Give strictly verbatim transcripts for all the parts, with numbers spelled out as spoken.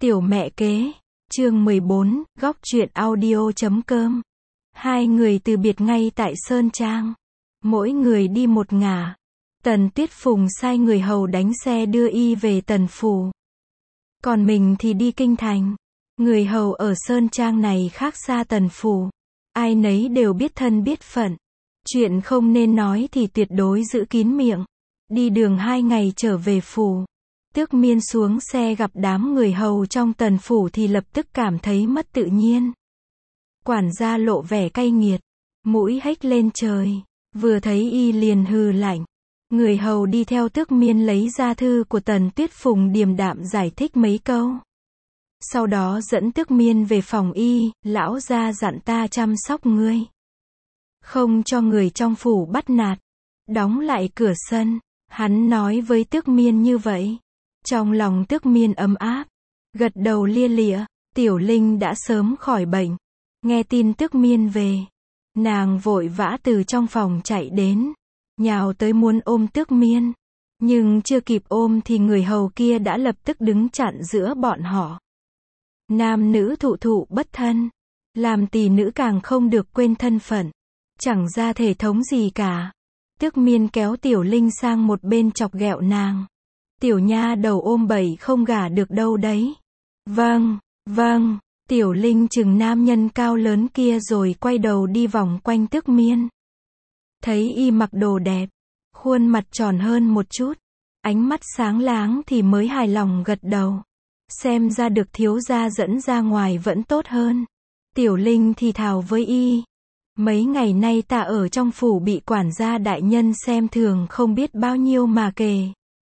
Tiểu mẹ kế, chương mười bốn, góc truyện audio chấm com. Hai người từ biệt ngay tại Sơn Trang. Mỗi người đi một ngả. Tần Tuyết Phùng sai người hầu đánh xe đưa y về Tần Phủ. Còn mình thì đi Kinh Thành. Người hầu ở Sơn Trang này khác xa Tần Phủ. Ai nấy đều biết thân biết phận. Chuyện không nên nói thì tuyệt đối giữ kín miệng. Đi đường hai ngày trở về phủ. Tước Miên xuống xe gặp đám người hầu trong Tần Phủ thì lập tức cảm thấy mất tự nhiên. Quản gia lộ vẻ cay nghiệt, mũi hếch lên trời, vừa thấy y liền hừ lạnh. Người hầu đi theo Tước Miên lấy ra thư của Tần Tuyết Phùng điềm đạm giải thích mấy câu. Sau đó dẫn Tước Miên về phòng y, lão gia dặn ta chăm sóc ngươi. Không cho người trong phủ bắt nạt, đóng lại cửa sân, hắn nói với Tước Miên như vậy. Trong lòng Tước Miên ấm áp, gật đầu lia lịa. Tiểu Linh đã sớm khỏi bệnh. Nghe tin Tước Miên về, nàng vội vã từ trong phòng chạy đến, nhào tới muốn ôm Tước Miên. Nhưng chưa kịp ôm thì người hầu kia đã lập tức đứng chặn giữa bọn họ. Nam nữ thụ thụ bất thân, làm tỷ nữ càng không được quên thân phận, chẳng ra thể thống gì cả. Tước Miên kéo Tiểu Linh sang một bên chọc ghẹo nàng. Tiểu nha đầu ôm bẩy không gả được đâu đấy. Vâng, vâng. Tiểu Linh chừng nam nhân cao lớn kia rồi quay đầu đi vòng quanh Tước Miên. Thấy y mặc đồ đẹp, khuôn mặt tròn hơn một chút, ánh mắt sáng láng thì mới hài lòng gật đầu. Xem ra được thiếu gia dẫn ra ngoài vẫn tốt hơn. Tiểu Linh thì thào với y. Mấy ngày nay ta ở trong phủ bị quản gia đại nhân xem thường không biết bao nhiêu mà kể.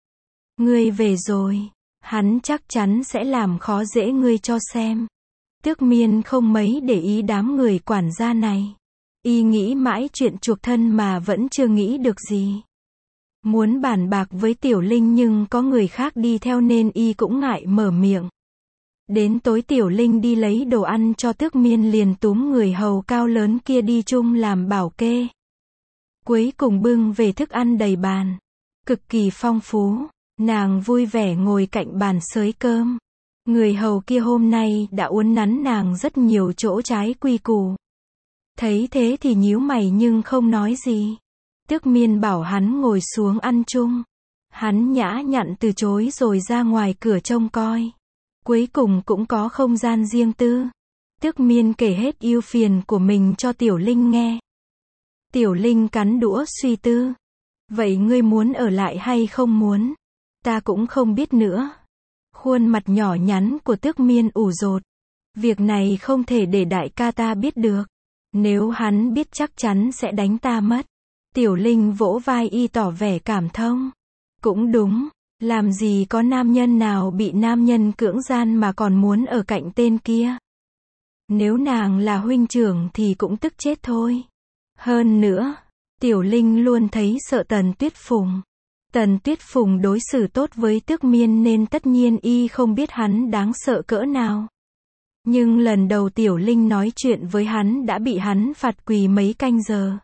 Ngươi về rồi, hắn chắc chắn sẽ làm khó dễ ngươi cho xem. Tước Miên không mấy để ý đám người quản gia này. Y nghĩ mãi chuyện chuộc thân mà vẫn chưa nghĩ được gì. Muốn bàn bạc với Tiểu Linh nhưng có người khác đi theo nên y cũng ngại mở miệng. Đến tối Tiểu Linh đi lấy đồ ăn cho Tước Miên liền túm người hầu cao lớn kia đi chung làm bảo kê. Cuối cùng bưng về thức ăn đầy bàn, cực kỳ phong phú. Nàng vui vẻ ngồi cạnh bàn xới cơm. Người hầu kia hôm nay đã uốn nắn nàng rất nhiều chỗ trái quy củ. Thấy thế thì nhíu mày nhưng không nói gì. Tước Miên bảo hắn ngồi xuống ăn chung. Hắn nhã nhặn từ chối rồi ra ngoài cửa trông coi. Cuối cùng cũng có không gian riêng tư. Tước Miên kể hết ưu phiền của mình cho Tiểu Linh nghe. Tiểu Linh cắn đũa suy tư. Vậy ngươi muốn ở lại hay không muốn? Ta cũng không biết nữa. Khuôn mặt nhỏ nhắn của Tước Miên ủ rột. Việc này không thể để đại ca ta biết được. Nếu hắn biết chắc chắn sẽ đánh ta mất. Tiểu Linh vỗ vai y tỏ vẻ cảm thông. Cũng đúng, làm gì có nam nhân nào bị nam nhân cưỡng gian mà còn muốn ở cạnh tên kia. Nếu nàng là huynh trưởng thì cũng tức chết thôi. Hơn nữa, Tiểu Linh luôn thấy sợ Tần Tuyết Phùng. Tần Tuyết Phùng đối xử tốt với Tước Miên nên tất nhiên y không biết hắn đáng sợ cỡ nào. Nhưng lần đầu Tiểu Linh nói chuyện với hắn đã bị hắn phạt quỳ mấy canh giờ.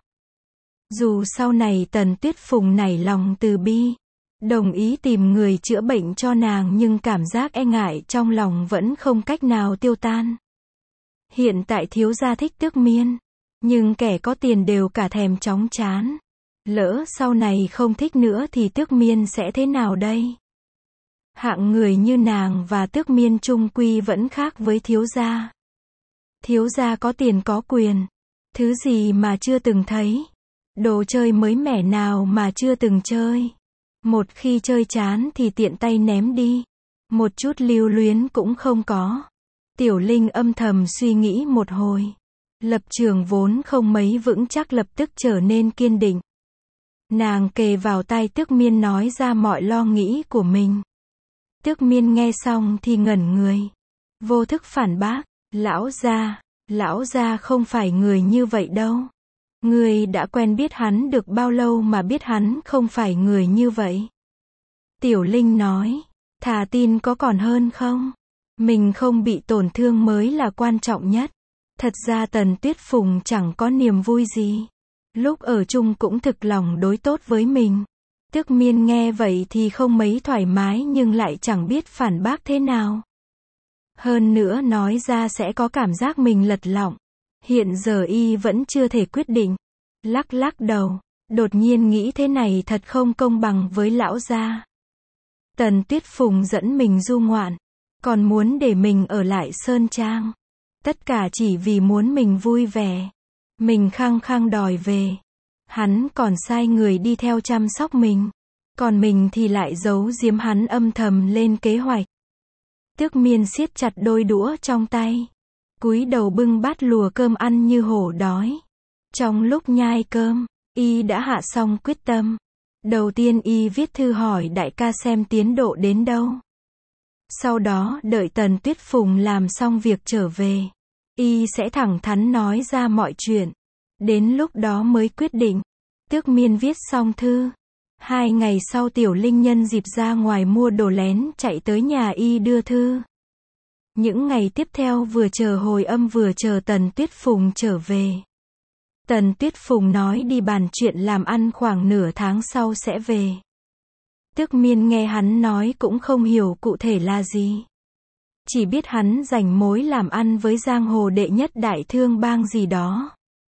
Dù sau này Tần Tuyết Phùng nảy lòng từ bi, đồng ý tìm người chữa bệnh cho nàng nhưng cảm giác e ngại trong lòng vẫn không cách nào tiêu tan. Hiện tại thiếu gia thích Tước Miên, nhưng kẻ có tiền đều cả thèm chóng chán. Lỡ sau này không thích nữa thì Tước Miên sẽ thế nào đây? Hạng người như nàng và Tước Miên chung quy vẫn khác với thiếu gia. Thiếu gia có tiền có quyền. Thứ gì mà chưa từng thấy? Đồ chơi mới mẻ nào mà chưa từng chơi? Một khi chơi chán thì tiện tay ném đi. Một chút lưu luyến cũng không có. Tiểu Linh âm thầm suy nghĩ một hồi. Lập trường vốn không mấy vững chắc lập tức trở nên kiên định. Nàng kề vào tai Tước Miên nói ra mọi lo nghĩ của mình. Tước Miên nghe xong thì ngẩn người. Vô thức phản bác. Lão gia, lão gia không phải người như vậy đâu. Ngươi đã quen biết hắn được bao lâu mà biết hắn không phải người như vậy? Tiểu Linh nói. Thà tin có còn hơn không? Mình không bị tổn thương mới là quan trọng nhất. Thật ra Tần Tuyết Phùng chẳng có niềm vui gì. Lúc ở chung cũng thực lòng đối tốt với mình. Tước Miên nghe vậy thì không mấy thoải mái nhưng lại chẳng biết phản bác thế nào. Hơn nữa nói ra sẽ có cảm giác mình lật lọng. Hiện giờ y vẫn chưa thể quyết định. Lắc lắc đầu, đột nhiên nghĩ thế này thật không công bằng với lão gia. Tần Tuyết Phùng dẫn mình du ngoạn, còn muốn để mình ở lại Sơn Trang. Tất cả chỉ vì muốn mình vui vẻ. Mình khăng khăng đòi về. Hắn còn sai người đi theo chăm sóc mình. Còn mình thì lại giấu giếm hắn âm thầm lên kế hoạch. Tước Miên siết chặt đôi đũa trong tay. Cúi đầu bưng bát lùa cơm ăn như hổ đói. Trong lúc nhai cơm, y đã hạ xong quyết tâm. Đầu tiên y viết thư hỏi đại ca xem tiến độ đến đâu. Sau đó đợi Tần Tuyết Phùng làm xong việc trở về. Y sẽ thẳng thắn nói ra mọi chuyện. Đến lúc đó mới quyết định. Tước Miên viết xong thư. Hai ngày sau Tiểu Linh nhân dịp ra ngoài mua đồ lén chạy tới nhà y đưa thư. Những ngày tiếp theo vừa chờ hồi âm vừa chờ Tần Tuyết Phùng trở về. Tần Tuyết Phùng nói đi bàn chuyện làm ăn khoảng nửa tháng sau sẽ về. Tước Miên nghe hắn nói cũng không hiểu cụ thể là gì. Chỉ biết hắn rảnh mối làm ăn với giang hồ đệ nhất đại thương bang gì đó.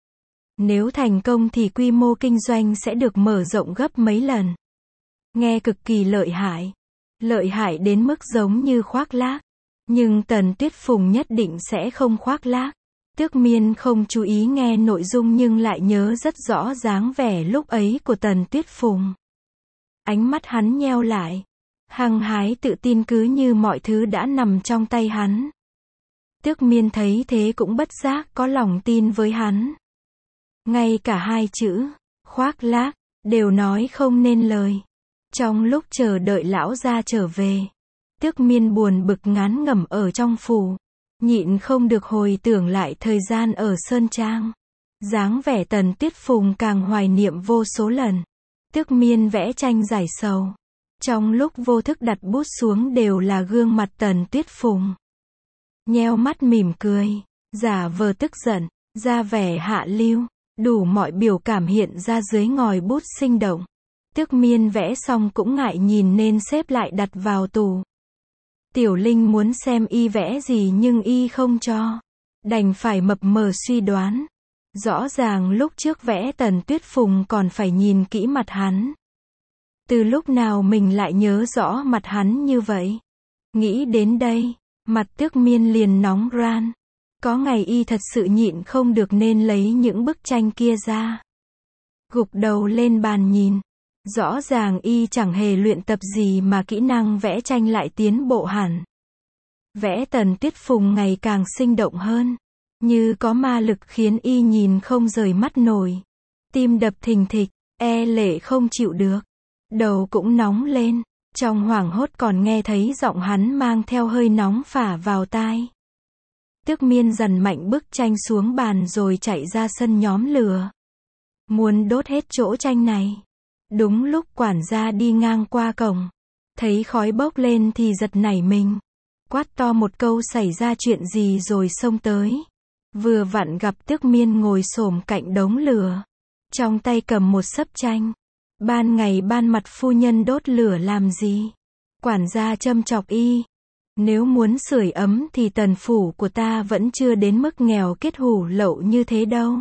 Nếu thành công thì quy mô kinh doanh sẽ được mở rộng gấp mấy lần. Nghe cực kỳ lợi hại. Lợi hại đến mức giống như khoác lác. Nhưng Tần Tuyết Phùng nhất định sẽ không khoác lác. Tước Miên không chú ý nghe nội dung nhưng lại nhớ rất rõ dáng vẻ lúc ấy của Tần Tuyết Phùng. Ánh mắt hắn nheo lại. Hăng hái tự tin cứ như mọi thứ đã nằm trong tay hắn. Tước Miên thấy thế cũng bất giác có lòng tin với hắn. Ngay cả hai chữ, khoác lác, đều nói không nên lời. Trong lúc chờ đợi lão gia trở về, Tước Miên buồn bực ngán ngẩm ở trong phủ. Nhịn không được hồi tưởng lại thời gian ở Sơn Trang. Dáng vẻ Tần Tuyết Phùng càng hoài niệm vô số lần. Tước Miên vẽ tranh giải sầu. Trong lúc vô thức đặt bút xuống đều là gương mặt Tần Tuyết Phùng. Nheo mắt mỉm cười, giả vờ tức giận, ra vẻ hạ lưu, đủ mọi biểu cảm hiện ra dưới ngòi bút sinh động. Tước Miên vẽ xong cũng ngại nhìn nên xếp lại đặt vào tủ. Tiểu Linh muốn xem y vẽ gì nhưng y không cho. Đành phải mập mờ suy đoán. Rõ ràng lúc trước vẽ Tần Tuyết Phùng còn phải nhìn kỹ mặt hắn. Từ lúc nào mình lại nhớ rõ mặt hắn như vậy? Nghĩ đến đây, mặt Tước Miên liền nóng ran. Có ngày y thật sự nhịn không được nên lấy những bức tranh kia ra. Gục đầu lên bàn nhìn. Rõ ràng y chẳng hề luyện tập gì mà kỹ năng vẽ tranh lại tiến bộ hẳn. Vẽ Tần Tuyết Phùng ngày càng sinh động hơn. Như có ma lực khiến y nhìn không rời mắt nổi. Tim đập thình thịch, e lệ không chịu được. Đầu cũng nóng lên. Trong hoảng hốt còn nghe thấy giọng hắn mang theo hơi nóng phả vào tai. Tước Miên dằn mạnh bức tranh xuống bàn rồi chạy ra sân nhóm lửa. Muốn đốt hết chỗ tranh này. Đúng lúc quản gia đi ngang qua cổng. Thấy khói bốc lên thì giật nảy mình. Quát to một câu xảy ra chuyện gì rồi xông tới. Vừa vặn gặp Tước Miên ngồi xổm cạnh đống lửa. Trong tay cầm một xấp tranh. Ban ngày ban mặt phu nhân đốt lửa làm gì? Quản gia châm chọc y. Nếu muốn sưởi ấm thì tần phủ của ta vẫn chưa đến mức nghèo kết hủ lậu như thế đâu.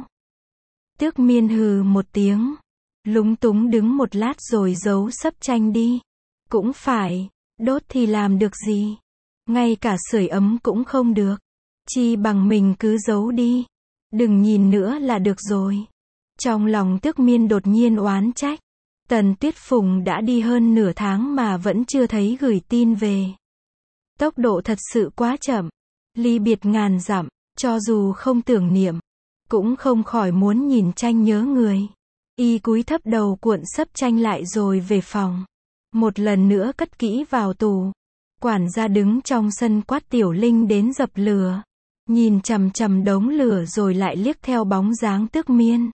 Tước Miên hừ một tiếng. Lúng túng đứng một lát rồi giấu xấp tranh đi. Cũng phải, đốt thì làm được gì? Ngay cả sưởi ấm cũng không được. Chi bằng mình cứ giấu đi. Đừng nhìn nữa là được rồi. Trong lòng Tước Miên đột nhiên oán trách. Tần Tuyết Phùng đã đi hơn nửa tháng mà vẫn chưa thấy gửi tin về. Tốc độ thật sự quá chậm. Ly biệt ngàn dặm, cho dù không tưởng niệm, cũng không khỏi muốn nhìn tranh nhớ người. Y cúi thấp đầu cuộn xấp tranh lại rồi về phòng. Một lần nữa cất kỹ vào tủ. Quản gia đứng trong sân quát Tiểu Linh đến dập lửa. Nhìn chằm chằm đống lửa rồi lại liếc theo bóng dáng Tước Miên.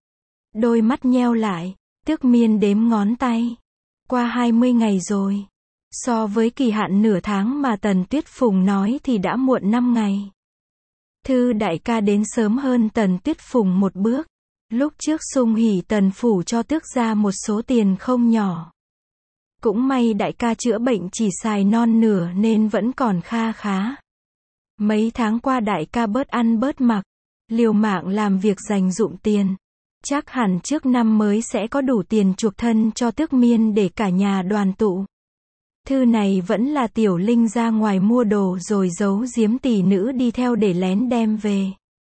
Đôi mắt nheo lại, Tước Miên đếm ngón tay. Qua hai mươi ngày rồi. So với kỳ hạn nửa tháng mà Tần Tuyết Phùng nói thì đã muộn năm ngày. Thư đại ca đến sớm hơn Tần Tuyết Phùng một bước. Lúc trước sung hỉ Tần phủ cho tước ra một số tiền không nhỏ. Cũng may đại ca chữa bệnh chỉ xài non nửa nên vẫn còn kha khá. Mấy tháng qua đại ca bớt ăn bớt mặc, liều mạng làm việc dành dụm tiền. Chắc hẳn trước năm mới sẽ có đủ tiền chuộc thân cho Tước Miên để cả nhà đoàn tụ. Thư này vẫn là Tiểu Linh ra ngoài mua đồ rồi giấu giếm tỷ nữ đi theo để lén đem về.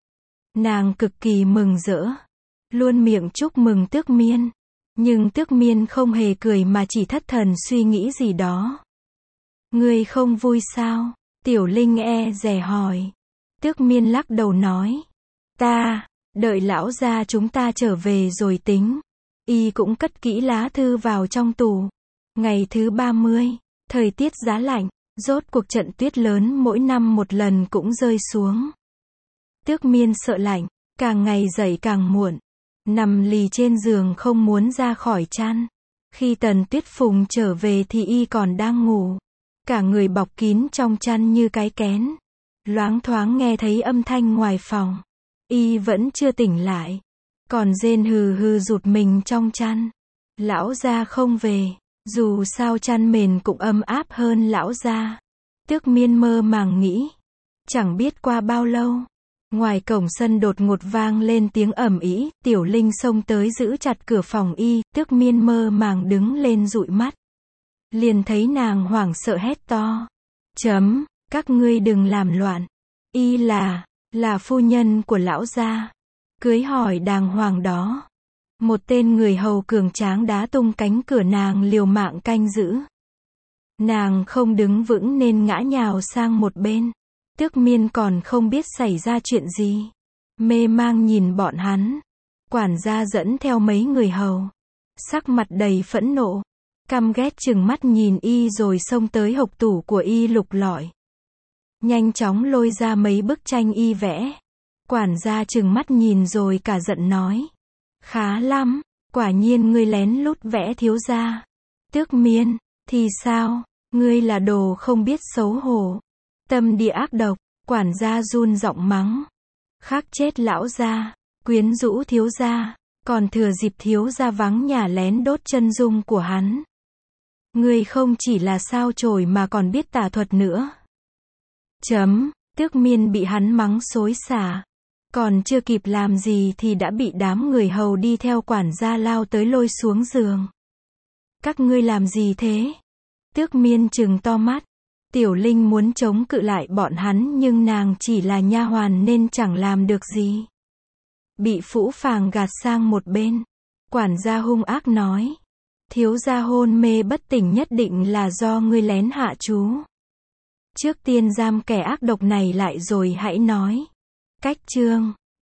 Nàng cực kỳ mừng rỡ, luôn miệng chúc mừng Tước Miên. Nhưng Tước Miên không hề cười mà chỉ thất thần suy nghĩ gì đó. Ngươi không vui sao? Tiểu Linh e dè hỏi. Tước Miên lắc đầu nói. Ta, đợi lão gia chúng ta trở về rồi tính. Y cũng cất kỹ lá thư vào trong tủ. Ngày thứ ba mươi, thời tiết giá lạnh, rốt cuộc trận tuyết lớn mỗi năm một lần cũng rơi xuống. Tước Miên sợ lạnh, càng ngày dậy càng muộn. Nằm lì trên giường không muốn ra khỏi chăn. Khi Tần Tuyết Phùng trở về thì y còn đang ngủ. Cả người bọc kín trong chăn như cái kén. Loáng thoáng nghe thấy âm thanh ngoài phòng. Y vẫn chưa tỉnh lại. Còn rên hừ hừ rụt mình trong chăn. Lão gia không về. Dù sao chăn mền cũng ấm áp hơn lão gia. Tước Miên mơ màng nghĩ. Chẳng biết qua bao lâu. Ngoài cổng sân đột ngột vang lên tiếng ầm ĩ, Tiểu Linh xông tới giữ chặt cửa phòng y, Tước Miên mơ màng đứng lên dụi mắt. Liền thấy nàng hoảng sợ hét to. Chấm, các ngươi đừng làm loạn. Y là, là phu nhân của lão gia. Cưới hỏi đàng hoàng đó. Một tên người hầu cường tráng đá tung cánh cửa nàng liều mạng canh giữ. Nàng không đứng vững nên ngã nhào sang một bên. Tước Miên còn không biết xảy ra chuyện gì. Mê mang nhìn bọn hắn. Quản gia dẫn theo mấy người hầu. Sắc mặt đầy phẫn nộ. Căm ghét chừng mắt nhìn y rồi xông tới hộc tủ của y lục lọi. Nhanh chóng lôi ra mấy bức tranh y vẽ. Quản gia chừng mắt nhìn rồi cả giận nói. Khá lắm, quả nhiên ngươi lén lút vẽ thiếu gia. Tước Miên, thì sao, ngươi là đồ không biết xấu hổ. Tâm địa ác độc, quản gia run giọng mắng. Khắc chết lão gia, quyến rũ thiếu gia, còn thừa dịp thiếu gia vắng nhà lén đốt chân dung của hắn. Ngươi không chỉ là sao chổi mà còn biết tà thuật nữa. Chấm, Tước Miên bị hắn mắng xối xả. Còn chưa kịp làm gì thì đã bị đám người hầu đi theo quản gia lao tới lôi xuống giường. Các ngươi làm gì thế? Tước Miên trừng to mắt. Tiểu Linh muốn chống cự lại bọn hắn nhưng nàng chỉ là nha hoàn nên chẳng làm được gì. Bị Phũ Phàng gạt sang một bên. Quản gia hung ác nói. Thiếu gia hôn mê bất tỉnh nhất định là do ngươi lén hạ chú. Trước tiên giam kẻ ác độc này lại rồi hãy nói. Cách chương